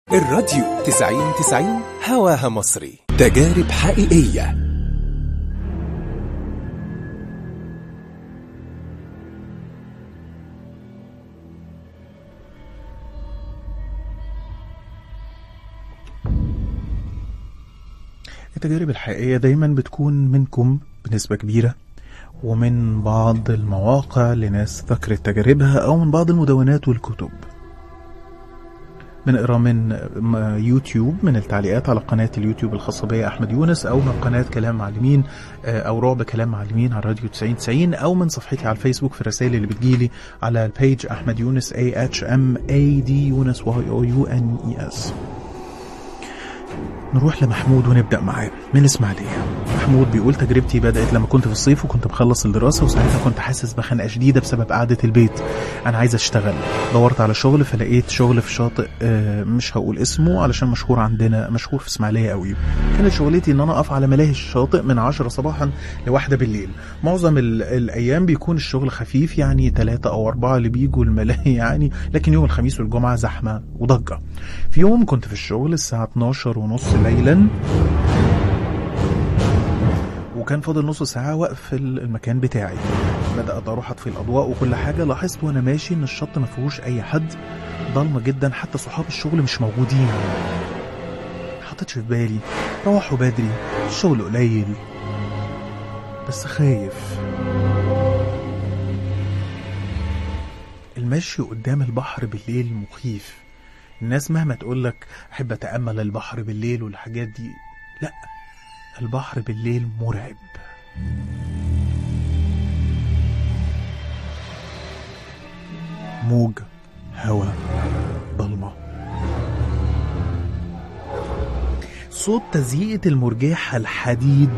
الراديو 90-90 هواها مصري. تجارب حقيقية. التجارب الحقيقية دايما بتكون منكم بنسبة كبيرة، ومن بعض المواقع لناس ذكرت تجاربها، أو من بعض المدونات والكتب. بنقرأ من يوتيوب، من التعليقات على قناة اليوتيوب الخاصة بي أحمد يونس، أو من قناة كلام معلمين أو رعب كلام معلمين على راديو 90-90، أو من صفحتي على الفيسبوك في الرسائل اللي بتجيلي على البيج أحمد يونس AHMAD يونس YOUNES. نروح لمحمود ونبدأ معاه من الإسماعيلية. محمود بيقول: تجربتي بدأت لما كنت في الصيف وكنت بخلص الدراسة، وساعتها كنت حاسس بخنقة شديدة بسبب قعدة البيت. أنا عايز أشتغل، دورت على شغل، فلقيت شغل في شاطئ مش هقول اسمه علشان مشهور عندنا، مشهور في إسماعيلية قوي. كانت شغلتي إن أنا أقف على ملاهي الشاطئ من 10 صباحا ل1 بالليل. معظم الأيام بيكون الشغل خفيف، يعني 3 أو 4 اللي بيجوا الملاهي يعني، لكن يوم الخميس والجمعة زحمة وضجة. في يوم كنت في الشغل الساعة 12:30 ليلا، وكان فاضل نص ساعة وقف في المكان بتاعي. بدأت أروح أطفي الأضواء وكل حاجة. لاحظت وأنا ماشي إن الشط ما فيهوش أي حد، ضلمة جدا، حتى صحاب الشغل مش موجودين. حطيتش في بالي، روحوا بدري، الشغل قليل، بس خايف. المشي قدام البحر بالليل مخيف. الناس مهما تقولك أحب أتأمل البحر بالليل والحاجات دي، لأ، البحر بالليل مرعب. موج، هوا، ضلمة، صوت تزييقة المرجحة الحديد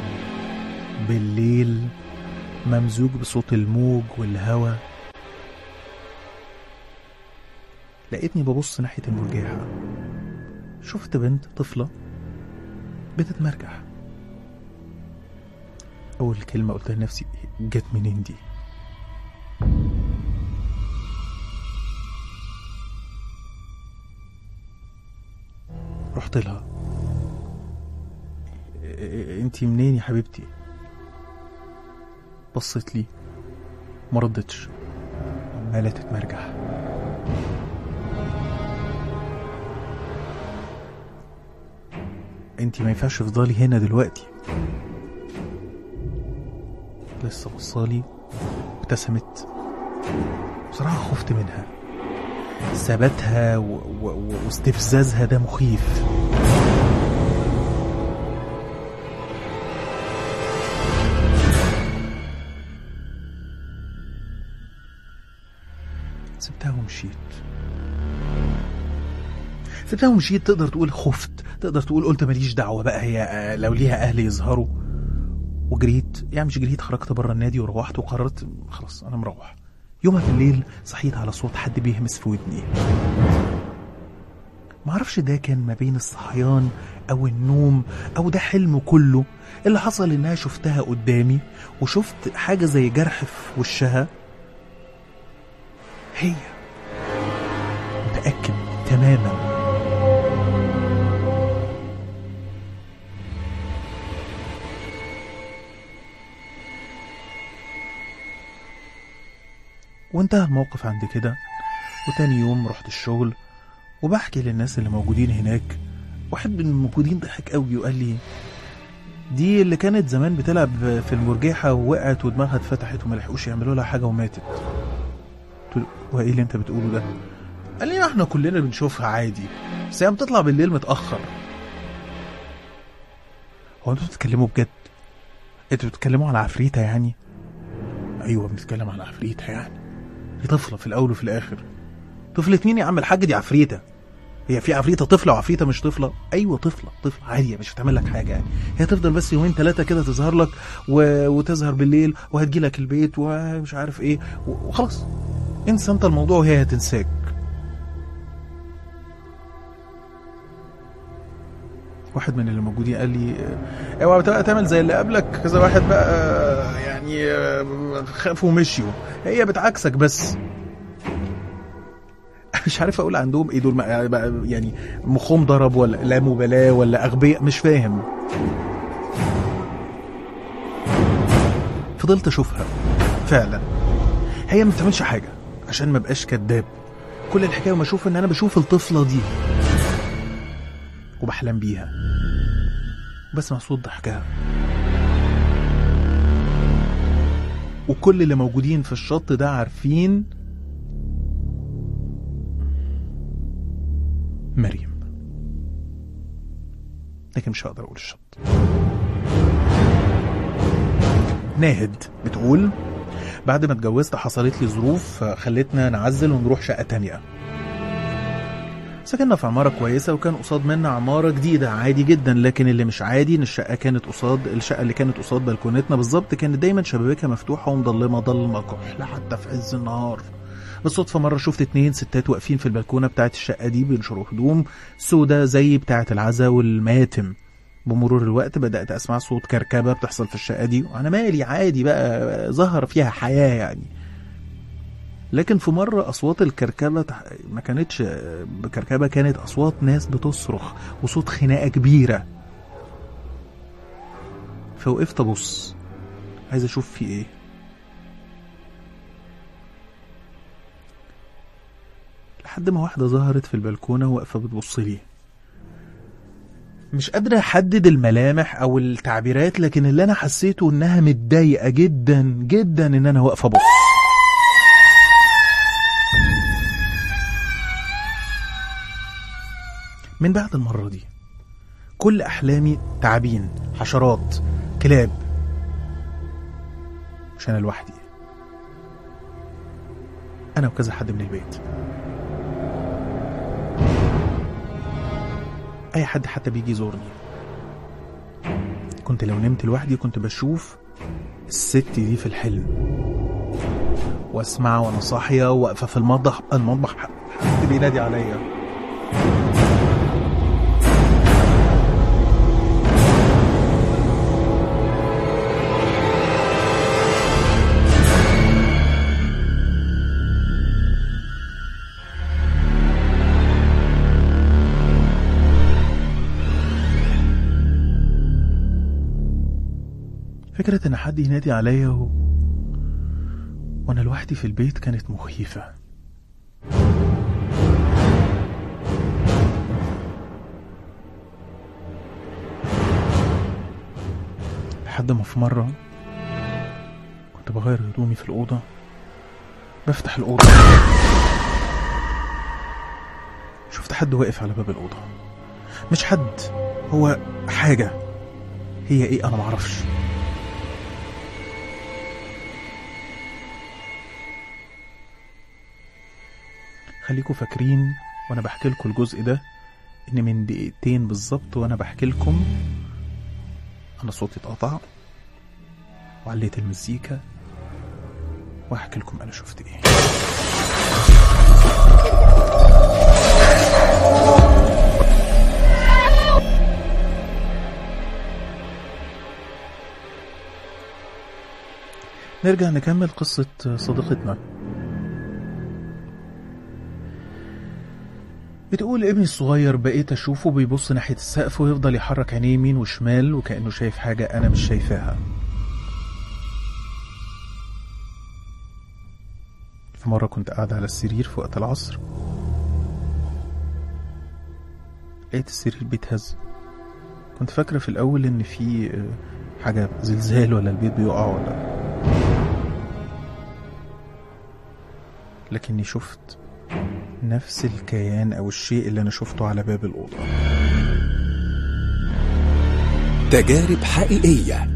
بالليل ممزوج بصوت الموج والهوا. لقيتني ببص ناحية المرجحة، شفت بنت طفلة بتتمرجح. أول كلمة قلتها لنفسي: جت منين دي؟ رحت لها: انتي منين يا حبيبتي؟ بصت لي، مردتش، عمالة تتمرجح. انتي ما ينفعش تفضلي هنا دلوقتي. لسه بصالي، ابتسمت. بصراحة خفت منها، ثباتها واستفزازها ده مخيف. سبتها ومشيت. تقدر تقول خفت، تقدر تقول قلت ماليش دعوة بقى، هي لو ليها أهل يظهروا. وجريت، يعني مش جريت، خرجت برا النادي وروحت وقررت خلاص أنا مروح. يومها بالليل صحيت على صوت حد بيهمس في ودني. معرفش ده كان ما بين الصحيان أو النوم أو ده حلم كله. اللي حصل إنها شفتها قدامي، وشفت حاجة زي جرح في وشها. هي، متأكد تماما. وانتهى الموقف عند كده. وتاني يوم رحت الشغل وبحكي للناس اللي موجودين هناك. واحد من الموجودين ضحك قوي وقال لي: دي اللي كانت زمان بتلعب في المرجحة ووقعت ودماغها اتفتحت وما لحقوش يعملوا لها حاجة وماتت. قلت له: وايه اللي انت بتقوله ده؟ قال لي: احنا كلنا بنشوفها عادي، بس هي بتطلع بالليل متأخر. هو انتوا بتتكلموا بجد؟ انتوا بتتكلموا على عفريتة يعني؟ ايوه بنتكلم على عفريتة يعني. دي طفلة في الأول وفي الآخر. طفلة مين يا عم الحاج؟ دي عفريتة. هي في عفريتة طفلة وعفريتة مش طفلة؟ أيوة طفلة عادية، مش هتعمل لك حاجة يعني. هي تفضل بس 2-3 كده تظهر لك وتظهر بالليل وهتجي لك البيت ومش عارف ايه وخلاص. انسى انت الموضوع وهي هتنساك. واحد من اللي موجودين قال لي: اوعى بقى تعمل زي اللي قبلك، كذا واحد بقى يعني خافوا ومشيوا، هي بتعكسك بس. مش عارف اقول عندهم ايه دول، يعني مخهم ضرب ولا لا مبالاة ولا اغبياء، مش فاهم. فضلت اشوفها فعلا، هي ما بتعملش حاجة عشان ما بقاش كداب. كل الحكاية وما اشوف ان انا بشوف الطفلة دي وبحلم بيها، بسمع صوت ضحكها، وكل اللي موجودين في الشط ده عارفين مريم، لكن مش هقدر اقول الشط. ناهد بتقول بعد ما اتجوزت حصلت لي ظروف خلتنا نعزل ونروح شقة تانية. سكننا في عمارة كويسة وكان قصاد منا عمارة جديدة عادي جدا، لكن اللي مش عادي ان الشقة اللي كانت قصاد بلكونتنا بالظبط كانت دايما شبابيكها مفتوحة ومضلمة ضلمة كحل حتى في عز النهار. بالصدفة مرة شفت 2 ستات واقفين في البلكونة بتاعت الشقة دي بينشروا هدوم سودة زي بتاعت العزا والماتم. بمرور الوقت بدأت أسمع صوت كركبة بتحصل في الشقة دي، وأنا مالي عادي بقى، ظهر فيها حياة يعني. لكن في مرة أصوات الكركبة ما كانتش بكركبة، كانت أصوات ناس بتصرخ وصوت خناقة كبيرة. فوقفت أبص عايز أشوف في إيه. لحد ما واحدة ظهرت في البلكونة واقفة بتبص لي. مش قادرة أحدد الملامح أو التعبيرات، لكن اللي أنا حسيته إنها متضايقة جدا جدا إن أنا واقفة بص. من بعد المرة دي كل أحلامي تعابين، حشرات، كلاب. مش أنا لوحدي، أنا وكذا حد من البيت. أي حد حتى بيجي يزورني. كنت لو نمت لوحدي كنت بشوف الست دي في الحلم، واسمع وانا صاحية واقفة في المطبخ حد بينادي عليا. فكرة ان حد ينادي عليا وانا لوحدي في البيت كانت مخيفة. لحد ما في مرة كنت بغير هدومي في الأوضة، بفتح الأوضة شفت حد واقف على باب الأوضة. مش حد، هو حاجة، هي ايه انا معرفش. خليكوا فاكرين وانا بحكي لكم الجزء ده ان من دقيقتين بالظبط وانا بحكي لكم انا صوتي اتقطع وعليت المزيكا واحكي لكم انا شفت ايه. نرجع نكمل قصة صديقتنا. بتقول ابني الصغير بقيت اشوفه بيبص ناحية السقف ويفضل يحرك عينيه يمين وشمال وكأنه شايف حاجة انا مش شايفاها. في مرة كنت قاعدة على السرير في وقت العصر، لقيت السرير بيتهز. كنت فاكرة في الاول ان في حاجة زلزال ولا البيت بيقع ولا، لكني شفت نفس الكيان او الشيء اللي انا شفته على باب الأوضة. تجارب حقيقية.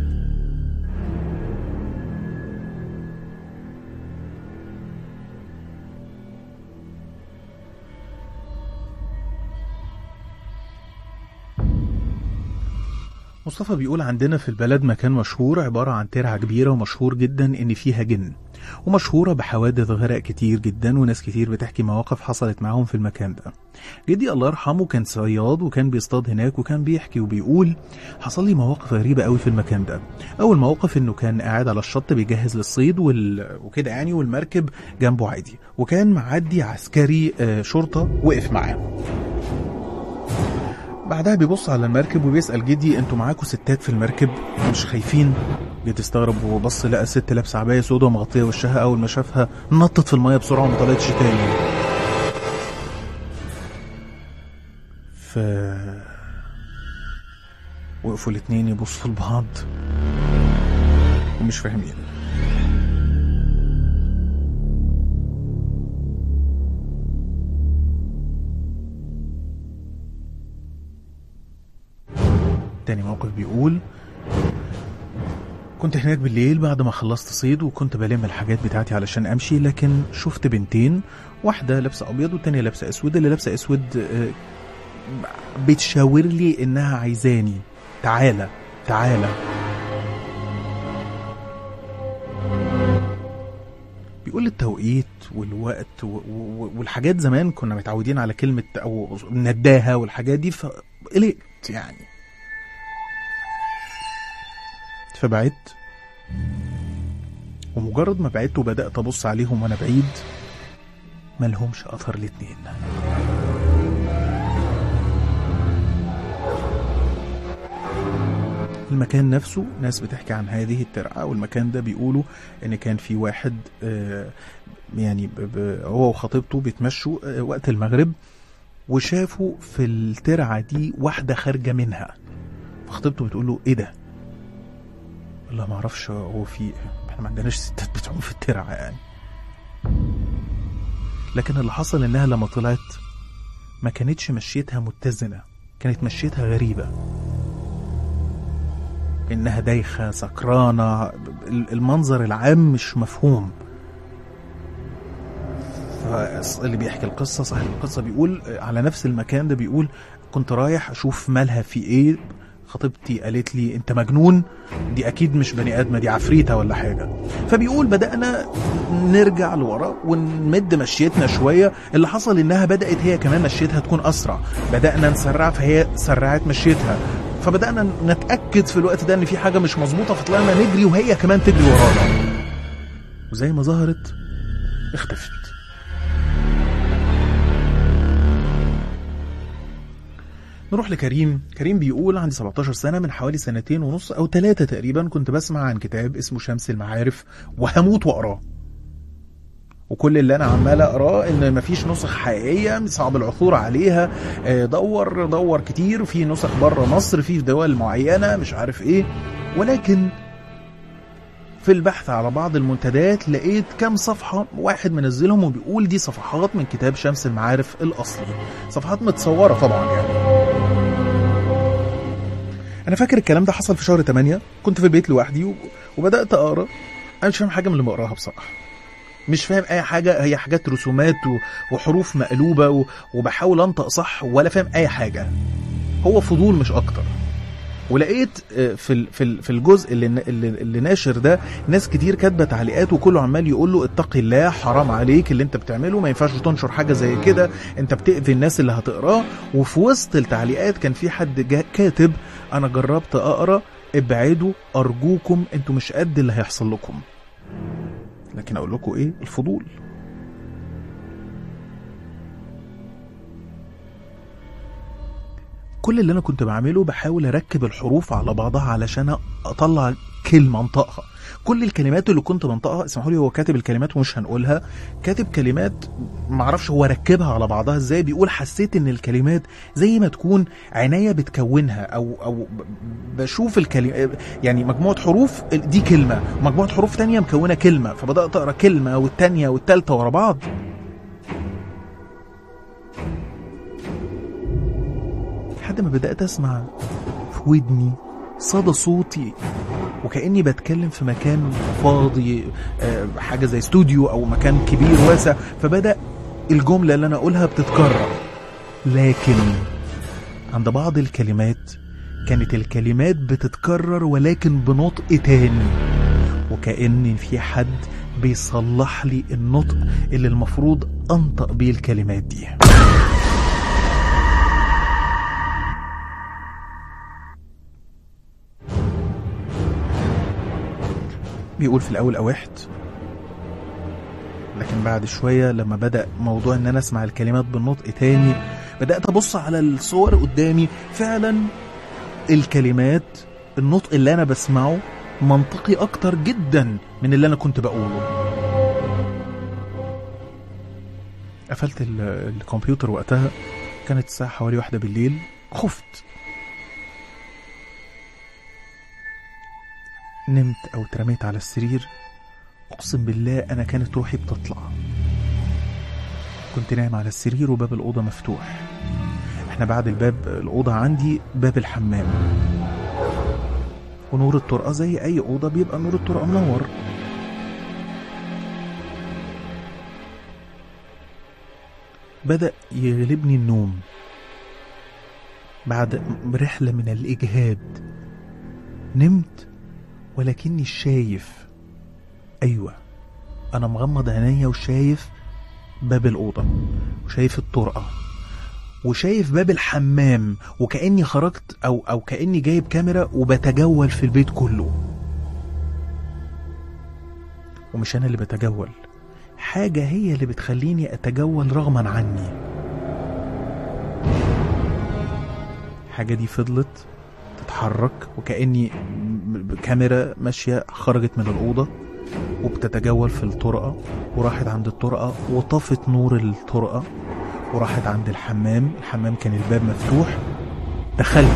مصطفى بيقول عندنا في البلد مكان مشهور عبارة عن ترعة كبيرة ومشهور جدا ان فيها جن، ومشهورة بحوادث غرق كتير جدا، وناس كتير بتحكي مواقف حصلت معاهم في المكان ده. جدي الله يرحمه كان صياد وكان بيصطاد هناك، وكان بيحكي وبيقول حصل لي مواقف غريبة قوي في المكان ده. أول موقف إنه كان قاعد على الشط بيجهز للصيد وكده يعني، والمركب جنبه عادي، وكان معدي عسكري شرطة وقف معاه. بعدها بيبص على المركب وبيسأل جدي انتوا معاكوا ستات في المركب مش خايفين؟ جدي استغرب وبص لقى ست لابسه عبايه سودا ومغطيه وشها. اول ما شافها نطت في الميه بسرعه وما طلعتش تاني. وقفوا الاتنين يبصوا لبعض ومش فاهمين. تاني موقف بيقول كنت هناك بالليل بعد ما خلصت صيد، وكنت بلم الحاجات بتاعتي علشان امشي، لكن شفت بنتين، واحدة لابسة ابيض والتانية لابسة اسود. اللي لابسة اسود بتشاور لي انها عايزاني، تعالى تعالى. بيقول التوقيت والوقت والحاجات زمان كنا متعودين على كلمة او نداها والحاجات دي، فقلقت يعني. فبعدت، ومجرد ما بعدت وبدأت أبص عليهم وأنا بعيد ملهمش أثر الاتنين. المكان نفسه ناس بتحكي عن هذه الترعة، والمكان ده بيقولوا إن كان في واحد يعني هو وخطيبته بيتمشوا وقت المغرب، وشافوا في الترعة دي واحدة خارجة منها. فخطيبته بتقوله إيه ده؟ والله ما اعرفش، هو في احنا ما عندناش ستات بتعوم في الترعه يعني. لكن اللي حصل انها لما طلعت ما كانتش مشيتها متزنه، كانت مشيتها غريبه، انها دايخه سكرانه، المنظر العام مش مفهوم. فاللي بيحكي القصه صاحب القصه بيقول على نفس المكان ده، بيقول كنت رايح اشوف مالها في ايه. خطيبتي قالت لي انت مجنون، دي اكيد مش بني ادمه، دي عفريته ولا حاجه. فبيقول بدأنا نرجع لورا ونمد مشيتنا شويه. اللي حصل انها بدأت هي كمان مشيتها تكون اسرع، بدأنا نسرع فهي سرعت مشيتها، فبدأنا نتأكد في الوقت ده ان في حاجه مش مظبوطه، فطلعنا نجري وهي كمان تجري ورانا، وزي ما ظهرت اختفت. نروح لكريم. كريم بيقول عندي 17 سنة، من حوالي 2.5 أو 3 تقريبا كنت بسمع عن كتاب اسمه شمس المعارف وهموت وأقراه، وكل اللي أنا عمال أقراه إن مفيش نسخ حقيقية، صعب العثور عليها، دور كتير في نسخ بره مصر في دول معينة مش عارف إيه. ولكن في البحث على بعض المنتديات لقيت كام صفحة واحد منزلهم وبيقول دي صفحات من كتاب شمس المعارف الأصلي، صفحات متصورة طبعا يعني. أنا فاكر الكلام ده حصل في شهر 8، كنت في البيت لوحدي وبدأت أقرأ. أنا مش فاهم حاجة من اللي بقراها بصراحة، مش فاهم أي حاجة، هي حاجات رسومات وحروف مقلوبة وبحاول أنطق صح ولا فاهم أي حاجة، هو فضول مش أكتر. ولقيت في الجزء اللي ناشر ده ناس كتير كاتبه تعليقات، وكله عمال يقول له اتق الله، حرام عليك اللي انت بتعمله، ما ينفعش تنشر حاجه زي كده، انت بتأذي الناس اللي هتقراه. وفي وسط التعليقات كان في حد كاتب انا جربت اقرا، ابعدوا ارجوكم، انتوا مش قد اللي هيحصل لكم. لكن اقول لكم ايه، الفضول. كل اللي انا كنت بعمله بحاول اركب الحروف على بعضها علشان اطلع كلمه انطقها. كل الكلمات اللي كنت بنطقها، اسمحوا لي، هو كاتب الكلمات ومش هنقولها، كاتب كلمات معرفش هو ركبها على بعضها ازاي. بيقول حسيت ان الكلمات زي ما تكون عناية بتكونها او بشوف الكلمة، يعني مجموعة حروف دي كلمة، ومجموعة حروف تانية مكونة كلمة، فبدأت اقرا كلمة والتانية والتالتة ورا بعض. لحد ما بدأت أسمع في ودني صدى صوتي وكأني بتكلم في مكان فاضي، حاجة زي استوديو أو مكان كبير واسع. فبدأ الجملة اللي أنا أقولها بتتكرر، لكن عند بعض الكلمات كانت الكلمات بتتكرر ولكن بنطق تاني، وكأن في حد بيصلح لي النطق اللي المفروض أنطق بيه الكلمات دي. بيقول في الأول أوحت، لكن بعد شوية لما بدأ موضوع ان انا اسمع الكلمات بالنطق تاني، بدأت ابص على الصور قدامي، فعلا الكلمات النطق اللي انا بسمعه منطقي اكتر جدا من اللي انا كنت بقوله. قفلت الكمبيوتر وقتها، كانت الساعة حوالي 1 بالليل. خفت، نمت او اترميت على السرير. اقسم بالله انا كانت روحي بتطلع. كنت نايم على السرير وباب الأوضة مفتوح. احنا بعد الباب الأوضة عندي باب الحمام، ونور الطرقة زي اي أوضة بيبقى نور الطرقة منور. بدأ يغلبني النوم بعد رحلة من الإجهاد. نمت ولكني شايف، أيوة أنا مغمض عينيا وشايف باب الأوضة وشايف الطرقة وشايف باب الحمام، وكأني خرجت أو كأني جايب كاميرا وبتجول في البيت كله. ومش أنا اللي بتجول، حاجة هي اللي بتخليني أتجول رغما عني. حاجة دي فضلت تتحرك وكأني كاميرا ماشية خرجت من الأوضة وبتتجول في الطرقة، وراحت عند الطرقة وطفت نور الطرقة، وراحت عند الحمام. الحمام كان الباب مفتوح. دخلت،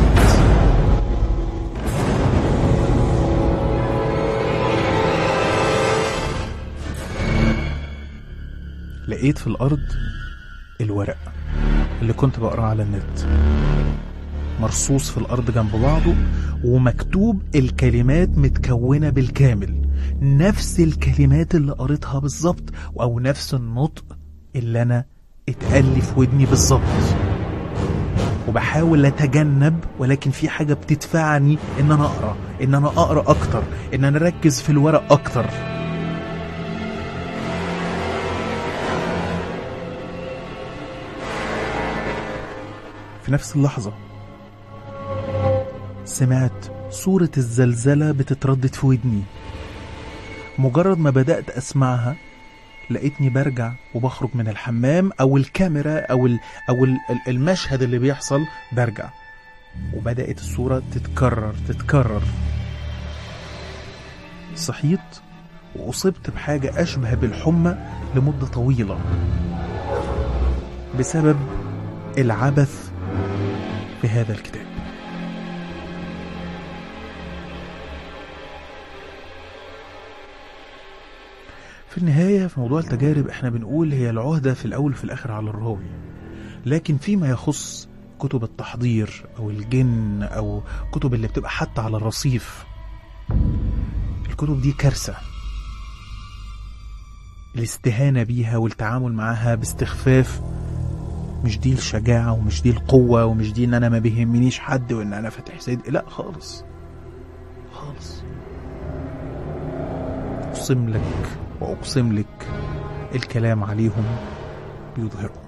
لقيت في الأرض الورق اللي كنت بقراه على النت مرصوص في الأرض جنب بعضه، ومكتوب الكلمات متكونة بالكامل، نفس الكلمات اللي قريتها بالظبط، أو نفس النطق اللي أنا اتقال لي في ودني بالظبط. وبحاول أتجنب، ولكن في حاجة بتدفعني إن أنا أقرأ أكتر، إن أنا أركز في الورق أكتر. في نفس اللحظة سمعت صورة الزلزلة بتتردد في ودني. مجرد ما بدأت أسمعها لقيتني برجع وبخرج من الحمام أو الكاميرا أو المشهد اللي بيحصل، برجع وبدأت الصورة تتكرر. صحيت وأصبت بحاجة أشبه بالحمى لمدة طويلة بسبب العبث في هذا الكتاب. في النهاية في موضوع التجارب احنا بنقول هي العهدة في الأول وفي الآخر على الراوي، لكن فيما يخص كتب التحضير أو الجن أو كتب اللي بتبقى حتى على الرصيف، الكتب دي كارثة. الاستهانة بيها والتعامل معها باستخفاف، مش دي الشجاعة ومش دي القوة ومش دي ان انا ما بيهمنيش حد وان انا فاتح صدري، لا خالص خالص. اقسم لك واقسم لك الكلام عليهم بيظهروا.